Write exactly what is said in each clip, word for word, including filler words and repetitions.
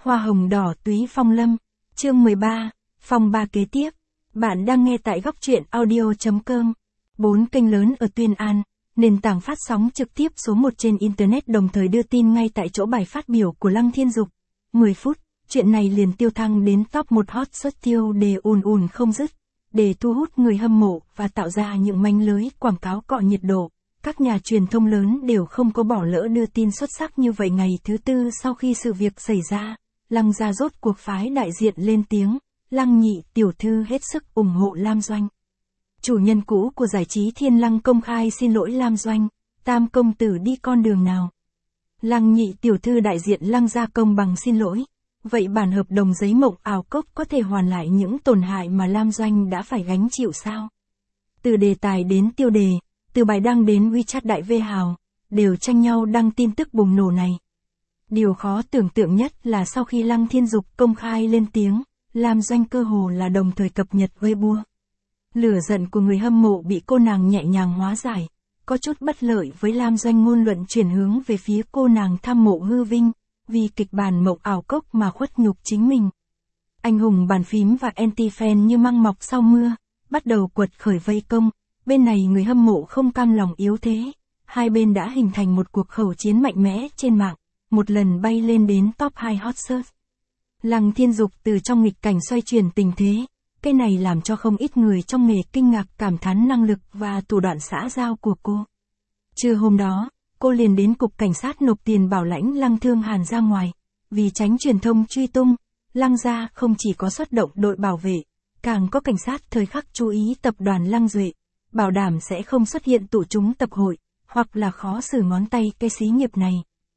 Hoa hồng đỏ túy phong lâm. Chương mười ba, phong ba kế tiếp. Bạn đang nghe tại góc truyện audio chấm com. Bốn kênh lớn ở Tuyên An, nền tảng phát sóng trực tiếp số một trên Internet đồng thời đưa tin ngay tại chỗ bài phát biểu của Lăng Thiên Dục. mười phút, chuyện này liền tiêu thăng đến top một hot search tiêu đề ùn ùn không dứt. Để thu hút người hâm mộ và tạo ra những manh lưới quảng cáo cọ nhiệt độ, các nhà truyền thông lớn đều không có bỏ lỡ đưa tin xuất sắc như vậy. Ngày thứ tư sau khi sự việc xảy ra, Lăng gia rốt cuộc phái đại diện lên tiếng, Lăng nhị tiểu thư hết sức ủng hộ Lam Doanh. Chủ nhân cũ của giải trí Thiên Lăng công khai xin lỗi Lam Doanh, Tam công tử đi con đường nào. Lăng nhị tiểu thư đại diện Lăng gia công bằng xin lỗi. Vậy bản hợp đồng giấy mộng ảo cốc có thể hoàn lại những tổn hại mà Lam Doanh đã phải gánh chịu sao? Từ đề tài đến tiêu đề, từ bài đăng đến WeChat đại V Hào, đều tranh nhau đăng tin tức bùng nổ này. Điều khó tưởng tượng nhất là sau khi Lăng Thiên Dục công khai lên tiếng, Lam Doanh cơ hồ là đồng thời cập nhật Weibo. Lửa giận của người hâm mộ bị cô nàng nhẹ nhàng hóa giải, có chút bất lợi với Lam Doanh ngôn luận chuyển hướng về phía cô nàng tham mộ hư vinh, vì kịch bản mộng ảo cốc mà khuất nhục chính mình. Anh hùng bàn phím và anti-fan như măng mọc sau mưa, bắt đầu quật khởi vây công, bên này người hâm mộ không cam lòng yếu thế, hai bên đã hình thành một cuộc khẩu chiến mạnh mẽ trên mạng, một lần bay lên đến top hai hot search. Lăng Thiên Dục từ trong nghịch cảnh xoay chuyển tình thế, cái này làm cho không ít người trong nghề kinh ngạc cảm thán năng lực và thủ đoạn xã giao của cô. Trưa hôm đó, cô liền đến cục cảnh sát nộp tiền bảo lãnh Lăng Thương Hàn ra ngoài, vì tránh truyền thông truy tung, Lăng gia không chỉ có xuất động đội bảo vệ, càng có cảnh sát thời khắc chú ý tập đoàn Lăng Duệ, bảo đảm sẽ không xuất hiện tụ chúng tập hội, hoặc là khó xử ngón tay cái xí nghiệp này.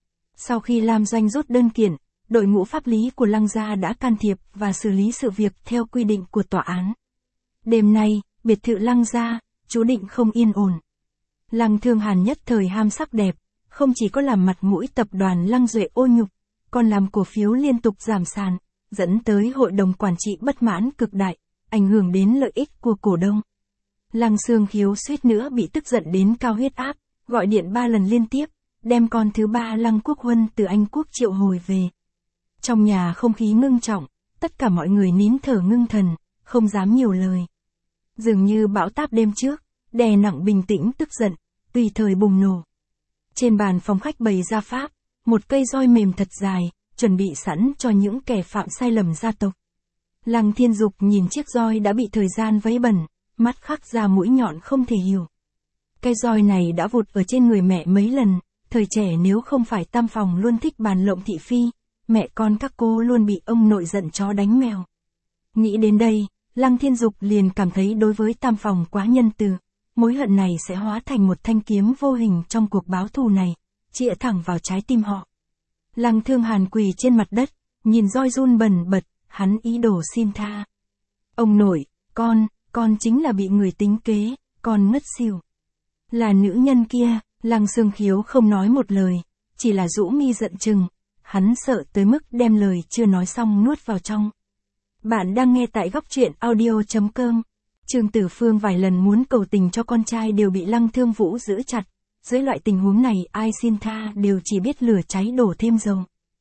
Sau khi Lam Doanh rút đơn kiện, đội ngũ pháp lý của Lăng gia đã can thiệp và xử lý sự việc theo quy định của tòa án. Đêm nay, biệt thự Lăng gia, chú định không yên ổn. Lăng Thương Hàn nhất thời ham sắc đẹp, không chỉ có làm mặt mũi tập đoàn Lăng Duệ ô nhục, còn làm cổ phiếu liên tục giảm sàn, dẫn tới hội đồng quản trị bất mãn cực đại, ảnh hưởng đến lợi ích của cổ đông. Lăng Xương Khiếu suýt nữa bị tức giận đến cao huyết áp, gọi điện ba lần liên tiếp, đem con thứ ba Lăng Quốc Huân từ Anh Quốc triệu hồi về. Trong nhà không khí ngưng trọng, tất cả mọi người nín thở ngưng thần, không dám nhiều lời. Dường như bão táp đêm trước, đè nặng bình tĩnh tức giận, tùy thời bùng nổ. Trên bàn phòng khách bày ra pháp, một cây roi mềm thật dài, chuẩn bị sẵn cho những kẻ phạm sai lầm gia tộc. Lăng Thiên Dục nhìn chiếc roi đã bị thời gian vấy bẩn, mắt khắc ra mũi nhọn không thể hiểu. Cây roi này đã vụt ở trên người mẹ mấy lần, thời trẻ nếu không phải tam phòng luôn thích bàn lộng thị phi, mẹ con các cô luôn bị ông nội giận chó đánh mèo. Nghĩ đến đây, Lăng Thiên Dục liền cảm thấy đối với tam phòng quá nhân từ, mối hận này sẽ hóa thành một thanh kiếm vô hình trong cuộc báo thù này, chĩa thẳng vào trái tim họ. Lăng Thương Hàn quỳ trên mặt đất, nhìn roi run bần bật, hắn ý đồ xin tha. Ông nội, con, con chính là bị người tính kế, con ngất xỉu. Là nữ nhân kia, Lăng Xương Khiếu không nói một lời, chỉ là rũ mi giận chừng, hắn sợ tới mức đem lời chưa nói xong nuốt vào trong. Bạn đang nghe tại góc truyện audio chấm com. Trương Tử Phương vài lần muốn cầu tình cho con trai đều bị Lăng Thương Vũ giữ chặt, dưới loại tình huống này ai xin tha đều chỉ biết lửa cháy đổ thêm dầu.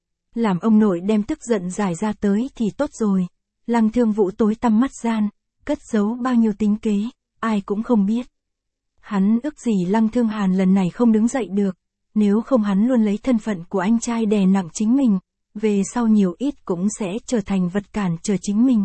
Làm ông nội đem tức giận giải ra tới thì tốt rồi, Lăng Thương Vũ tối tăm mắt gian, cất giấu bao nhiêu tính kế, ai cũng không biết. Hắn ước gì Lăng Thương Hàn lần này không đứng dậy được, nếu không hắn luôn lấy thân phận của anh trai đè nặng chính mình, về sau nhiều ít cũng sẽ trở thành vật cản trở chính mình.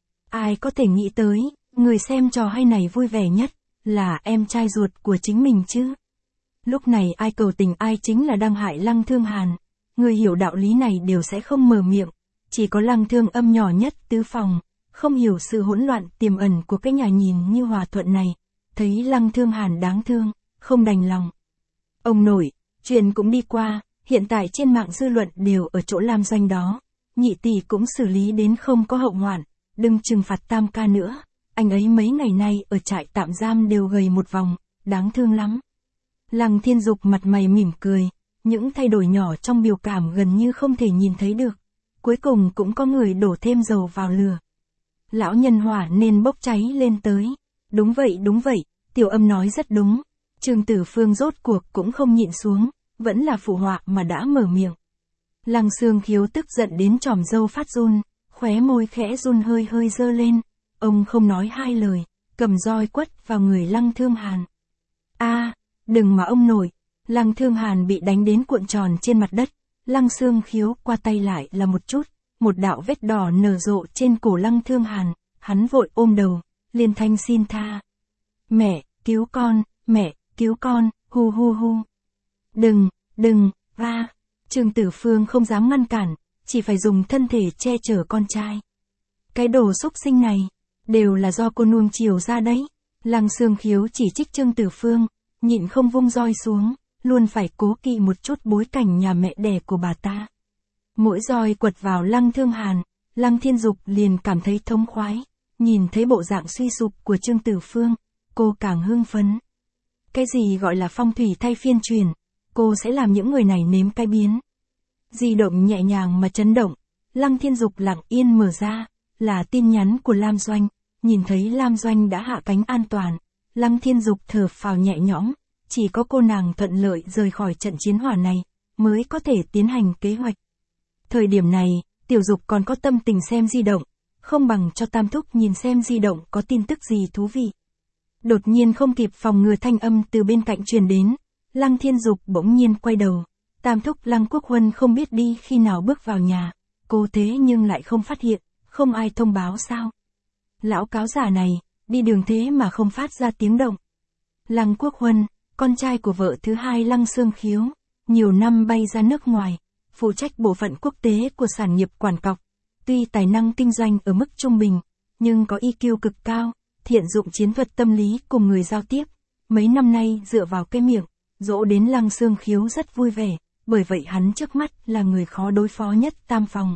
Ai có thể nghĩ tới, người xem trò hay này vui vẻ nhất, là em trai ruột của chính mình chứ. Lúc này ai cầu tình ai chính là đang hại Lăng Thương Hàn, người hiểu đạo lý này đều sẽ không mở miệng, chỉ có Lăng Thương Âm nhỏ nhất tứ phòng, không hiểu sự hỗn loạn tiềm ẩn của cái nhà nhìn như hòa thuận này, thấy Lăng Thương Hàn đáng thương, không đành lòng. Ông nội, chuyện cũng đi qua, hiện tại trên mạng dư luận đều ở chỗ Lam Doanh đó, nhị tỷ cũng xử lý đến không có hậu hoạn, đừng trừng phạt tam ca nữa, anh ấy mấy ngày nay ở trại tạm giam đều gầy một vòng, đáng thương lắm. Lăng Thiên Dục mặt mày mỉm cười, những thay đổi nhỏ trong biểu cảm gần như không thể nhìn thấy được, cuối cùng cũng có người đổ thêm dầu vào lửa. Lão nhân hỏa nên bốc cháy lên tới, đúng vậy đúng vậy, Tiểu Âm nói rất đúng, Trương Tử Phương rốt cuộc cũng không nhịn xuống, vẫn là phụ họa mà đã mở miệng. Lăng Xương Khiếu tức giận đến tròm râu phát run, khóe môi khẽ run hơi hơi dơ lên. Ông không nói hai lời, cầm roi quất vào người Lăng Thương Hàn. A, đừng mà ông nội. Lăng Thương Hàn bị đánh đến cuộn tròn trên mặt đất. Lăng Xương Khiếu qua tay lại là một chút, một đạo vết đỏ nở rộ trên cổ Lăng Thương Hàn, hắn vội ôm đầu, liên thanh xin tha. Mẹ, cứu con, mẹ, cứu con, hu hu hu. Đừng, đừng, va. Trương Tử Phương không dám ngăn cản, chỉ phải dùng thân thể che chở con trai. Cái đồ xúc sinh này, đều là do cô nuông chiều ra đấy. Lăng Xương Khiếu chỉ trích Trương Tử Phương, nhịn không vung roi xuống, luôn phải cố kỵ một chút bối cảnh nhà mẹ đẻ của bà ta. Mỗi roi quật vào Lăng Thương Hàn, Lăng Thiên Dục liền cảm thấy thống khoái, nhìn thấy bộ dạng suy sụp của Trương Tử Phương, cô càng hưng phấn. Cái gì gọi là phong thủy thay phiên truyền, cô sẽ làm những người này nếm cái biến. Di động nhẹ nhàng mà chấn động, Lăng Thiên Dục lặng yên mở ra, là tin nhắn của Lam Doanh, nhìn thấy Lam Doanh đã hạ cánh an toàn, Lăng Thiên Dục thở phào nhẹ nhõm, chỉ có cô nàng thuận lợi rời khỏi trận chiến hỏa này, mới có thể tiến hành kế hoạch. Thời điểm này, Tiểu Dục còn có tâm tình xem di động, không bằng cho Tam Thúc nhìn xem di động có tin tức gì thú vị. Đột nhiên không kịp phòng ngừa thanh âm từ bên cạnh truyền đến, Lăng Thiên Dục bỗng nhiên quay đầu, Tam Thúc Lăng Quốc Huân không biết đi khi nào bước vào nhà, cô thế nhưng lại không phát hiện, không ai thông báo sao. Lão cáo giả này, đi đường thế mà không phát ra tiếng động. Lăng Quốc Huân, con trai của vợ thứ hai Lăng Xương Khiếu, nhiều năm bay ra nước ngoài, phụ trách bộ phận quốc tế của sản nghiệp quản cọc. Tuy tài năng kinh doanh ở mức trung bình, nhưng có i kiu cực cao, thiện dụng chiến thuật tâm lý cùng người giao tiếp. Mấy năm nay dựa vào cái miệng, dỗ đến Lăng Xương Khiếu rất vui vẻ, bởi vậy hắn trước mắt là người khó đối phó nhất tam phòng.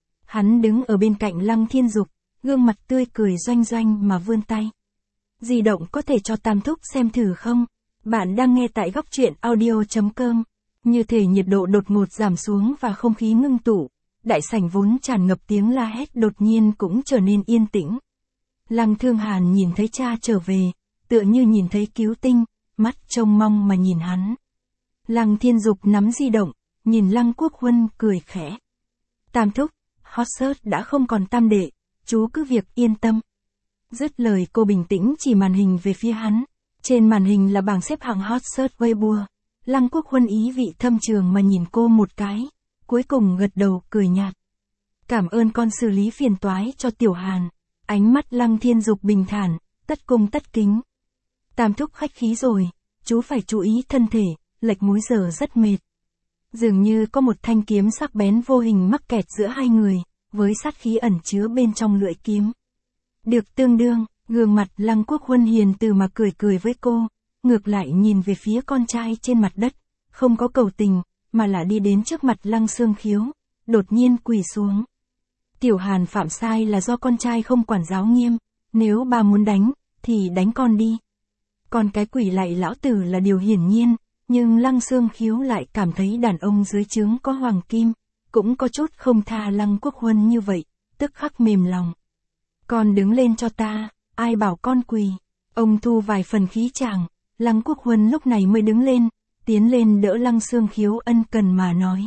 Hắn đứng ở bên cạnh Lăng Thiên Dục, gương mặt tươi cười doanh doanh mà vươn tay. Di động có thể cho Tam Thúc xem thử không? Bạn đang nghe tại góc truyện audio chấm com. Như thể nhiệt độ đột ngột giảm xuống và không khí ngưng tụ, đại sảnh vốn tràn ngập tiếng la hét đột nhiên cũng trở nên yên tĩnh. Lăng Thương Hàn nhìn thấy cha trở về, tựa như nhìn thấy cứu tinh, mắt trông mong mà nhìn hắn. Lăng Thiên Dục nắm di động, nhìn Lăng Quốc Huân cười khẽ. Tam Thúc, hot search đã không còn tam đệ, chú cứ việc yên tâm. Dứt lời cô bình tĩnh chỉ màn hình về phía hắn. Trên màn hình là bảng xếp hạng hot search Weibo. Lăng Quốc Huân ý vị thâm trường mà nhìn cô một cái, cuối cùng gật đầu cười nhạt. Cảm ơn con xử lý phiền toái cho Tiểu Hàn. Ánh mắt Lăng Thiên Dục bình thản, tất cung tất kính. Tam Thúc khách khí rồi, chú phải chú ý thân thể, lệch múi giờ rất mệt. Dường như có một thanh kiếm sắc bén vô hình mắc kẹt giữa hai người, với sát khí ẩn chứa bên trong lưỡi kiếm. Được tương đương, gương mặt Lăng Quốc Huân hiền từ mà cười cười với cô, ngược lại nhìn về phía con trai trên mặt đất, không có cầu tình, mà là đi đến trước mặt Lăng Xương Khiếu, đột nhiên quỳ xuống. Tiểu Hàn phạm sai là do con trai không quản giáo nghiêm, nếu bà muốn đánh, thì đánh con đi. Còn cái quỳ lại lão tử là điều hiển nhiên, nhưng Lăng Xương Khiếu lại cảm thấy đàn ông dưới trướng có hoàng kim, cũng có chút không tha Lăng Quốc Huân như vậy, tức khắc mềm lòng. Con đứng lên cho ta, ai bảo con quỳ. Ông thu vài phần khí chàng, Lăng Quốc Huân lúc này mới đứng lên, tiến lên đỡ Lăng Xương Khiếu ân cần mà nói.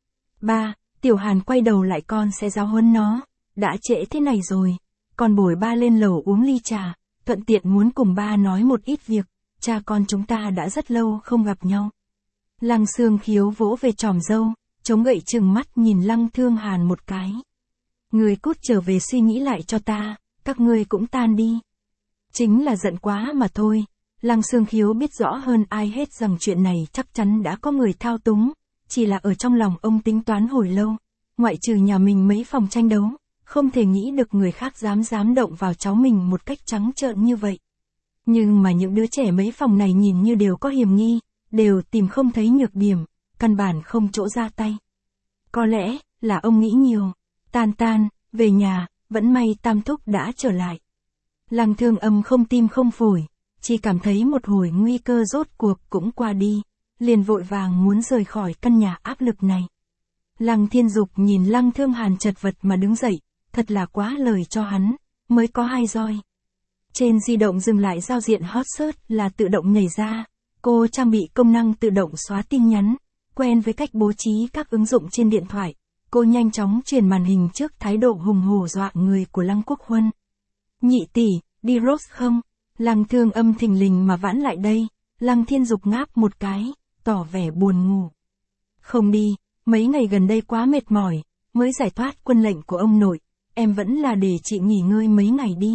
Ba, Tiểu Hàn quay đầu lại con sẽ giáo huấn nó, đã trễ thế này rồi, con bồi ba lên lầu uống ly trà, thuận tiện muốn cùng ba nói một ít việc, cha con chúng ta đã rất lâu không gặp nhau. Lăng Xương Khiếu vỗ về tròm râu, chống gậy trừng mắt nhìn Lăng Thương Hàn một cái. Người cút trở về suy nghĩ lại cho ta, các ngươi cũng tan đi. Chính là giận quá mà thôi. Lăng Xương Khiếu biết rõ hơn ai hết rằng chuyện này chắc chắn đã có người thao túng, chỉ là ở trong lòng ông tính toán hồi lâu, ngoại trừ nhà mình mấy phòng tranh đấu, không thể nghĩ được người khác dám dám động vào cháu mình một cách trắng trợn như vậy. Nhưng mà những đứa trẻ mấy phòng này nhìn như đều có hiểm nghi, đều tìm không thấy nhược điểm, căn bản không chỗ ra tay. Có lẽ là ông nghĩ nhiều. Tan tan, về nhà, vẫn may Tam Thúc đã trở lại. Lăng Thương Âm không tim không phổi, chỉ cảm thấy một hồi nguy cơ rốt cuộc cũng qua đi, liền vội vàng muốn rời khỏi căn nhà áp lực này. Lăng Thiên Dục nhìn Lăng Thương Hàn chật vật mà đứng dậy, thật là quá lời cho hắn, mới có hai roi. Trên di động dừng lại giao diện hot search là tự động nhảy ra, cô trang bị công năng tự động xóa tin nhắn, quen với cách bố trí các ứng dụng trên điện thoại, cô nhanh chóng chuyển màn hình trước thái độ hùng hổ dọa người của Lăng Quốc Huân. Nhị tỷ, đi Rose không? Lăng Thương Âm thình lình mà vãn lại đây, Lăng Thiên Dục ngáp một cái, tỏ vẻ buồn ngủ. Không đi, mấy ngày gần đây quá mệt mỏi, mới giải thoát quân lệnh của ông nội, em vẫn là để chị nghỉ ngơi mấy ngày đi.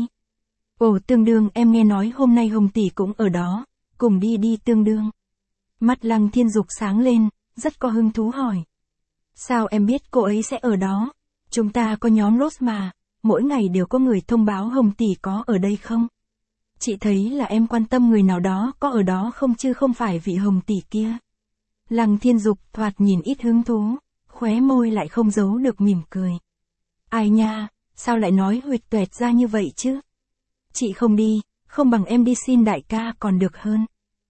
Ồ Tương Đương, em nghe nói hôm nay Hồng tỷ cũng ở đó, cùng đi đi Tương Đương. Mắt Lăng Thiên Dục sáng lên, rất có hứng thú hỏi. Sao em biết cô ấy sẽ ở đó? Chúng ta có nhóm Rose mà, mỗi ngày đều có người thông báo Hồng tỷ có ở đây không? Chị thấy là em quan tâm người nào đó có ở đó không chứ không phải vị Hồng tỷ kia. Lăng Thiên Dục thoạt nhìn ít hứng thú, khóe môi lại không giấu được mỉm cười. Ai nha, sao lại nói huỵch toẹt ra như vậy chứ? Chị không đi, không bằng em đi xin đại ca còn được hơn.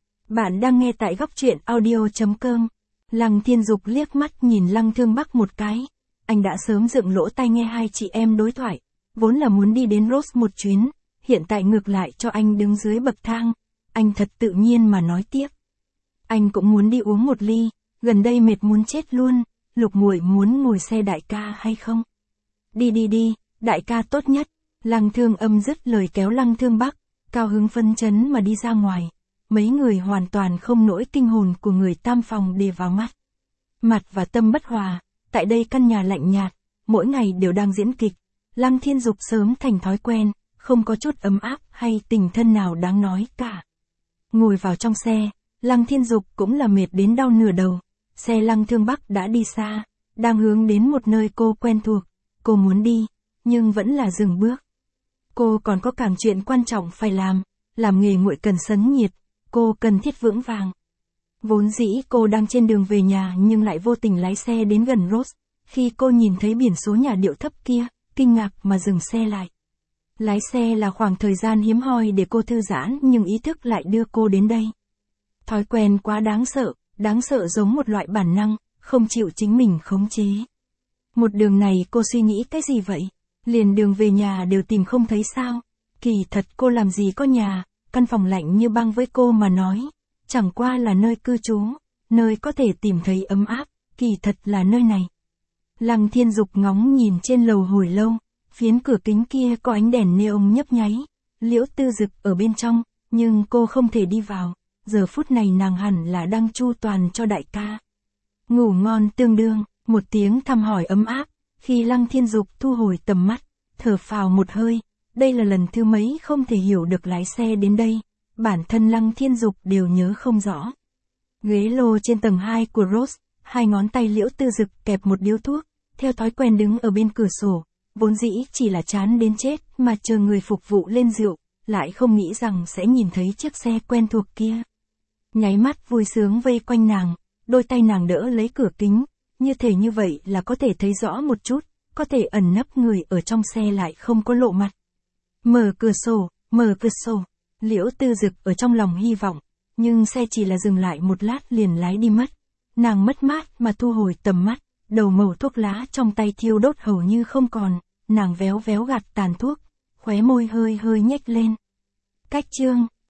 Bạn đang nghe tại góc truyện audio.com. Lăng Thiên Dục liếc mắt nhìn Lăng Thương Bắc một cái. Anh đã sớm dựng lỗ tai nghe hai chị em đối thoại, vốn là muốn đi đến Rose một chuyến, hiện tại ngược lại cho anh đứng dưới bậc thang. Anh thật tự nhiên mà nói tiếp. Anh cũng muốn đi uống một ly, gần đây mệt muốn chết luôn, Lục muội muốn ngồi xe đại ca hay không? Đi đi đi, đại ca tốt nhất. Lăng Thương Âm dứt lời kéo Lăng Thương Bắc, cao hứng phấn chấn mà đi ra ngoài. Mấy người hoàn toàn không nỗi kinh hồn của người tam phòng để vào mắt. Mặt và tâm bất hòa, tại đây căn nhà lạnh nhạt, mỗi ngày đều đang diễn kịch. Lăng Thiên Dục sớm thành thói quen, không có chút ấm áp hay tình thân nào đáng nói cả. Ngồi vào trong xe, Lăng Thiên Dục cũng là mệt đến đau nửa đầu. Xe Lăng Thương Bắc đã đi xa, đang hướng đến một nơi cô quen thuộc. Cô muốn đi, nhưng vẫn là dừng bước. Cô còn có càng chuyện quan trọng phải làm, làm nghề nguội cần sấn nhiệt, cô cần thiết vững vàng. Vốn dĩ cô đang trên đường về nhà nhưng lại vô tình lái xe đến gần Rose, khi cô nhìn thấy biển số nhà điệu thấp kia, kinh ngạc mà dừng xe lại. Lái xe là khoảng thời gian hiếm hoi để cô thư giãn nhưng ý thức lại đưa cô đến đây. Thói quen quá đáng sợ, đáng sợ giống một loại bản năng, không chịu chính mình khống chế. Một đường này cô suy nghĩ cái gì vậy? Liền đường về nhà đều tìm không thấy sao? Kỳ thật cô làm gì có nhà, căn phòng lạnh như băng với cô mà nói. Chẳng qua là nơi cư trú, nơi có thể tìm thấy ấm áp, kỳ thật là nơi này. Lăng Thiên Dục ngóng nhìn trên lầu hồi lâu, phiến cửa kính kia có ánh đèn neon nhấp nháy, Liễu Tư Dực ở bên trong, nhưng cô không thể đi vào, giờ phút này nàng hẳn là đang chu toàn cho đại ca. Ngủ ngon Tương Đương, một tiếng thăm hỏi ấm áp, khi Lăng Thiên Dục thu hồi tầm mắt, thở phào một hơi, đây là lần thứ mấy không thể hiểu được lái xe đến đây, bản thân Lăng Thiên Dục đều nhớ không rõ. Ghế lô trên tầng hai của Rose, hai ngón tay Liễu Tư Dực kẹp một điếu thuốc, theo thói quen đứng ở bên cửa sổ, vốn dĩ chỉ là chán đến chết mà chờ người phục vụ lên rượu, lại không nghĩ rằng sẽ nhìn thấy chiếc xe quen thuộc kia. Nháy mắt vui sướng vây quanh nàng, đôi tay nàng đỡ lấy cửa kính, như thể như vậy là có thể thấy rõ một chút, có thể ẩn nấp người ở trong xe lại không có lộ mặt. Mở cửa sổ, mở cửa sổ, Liễu Tư Dực ở trong lòng hy vọng, nhưng xe chỉ là dừng lại một lát liền lái đi mất. Nàng mất mát mà thu hồi tầm mắt, đầu mẩu thuốc lá trong tay thiêu đốt hầu như không còn, nàng véo véo gạt tàn thuốc, khóe môi hơi hơi nhếch lên. Cách chương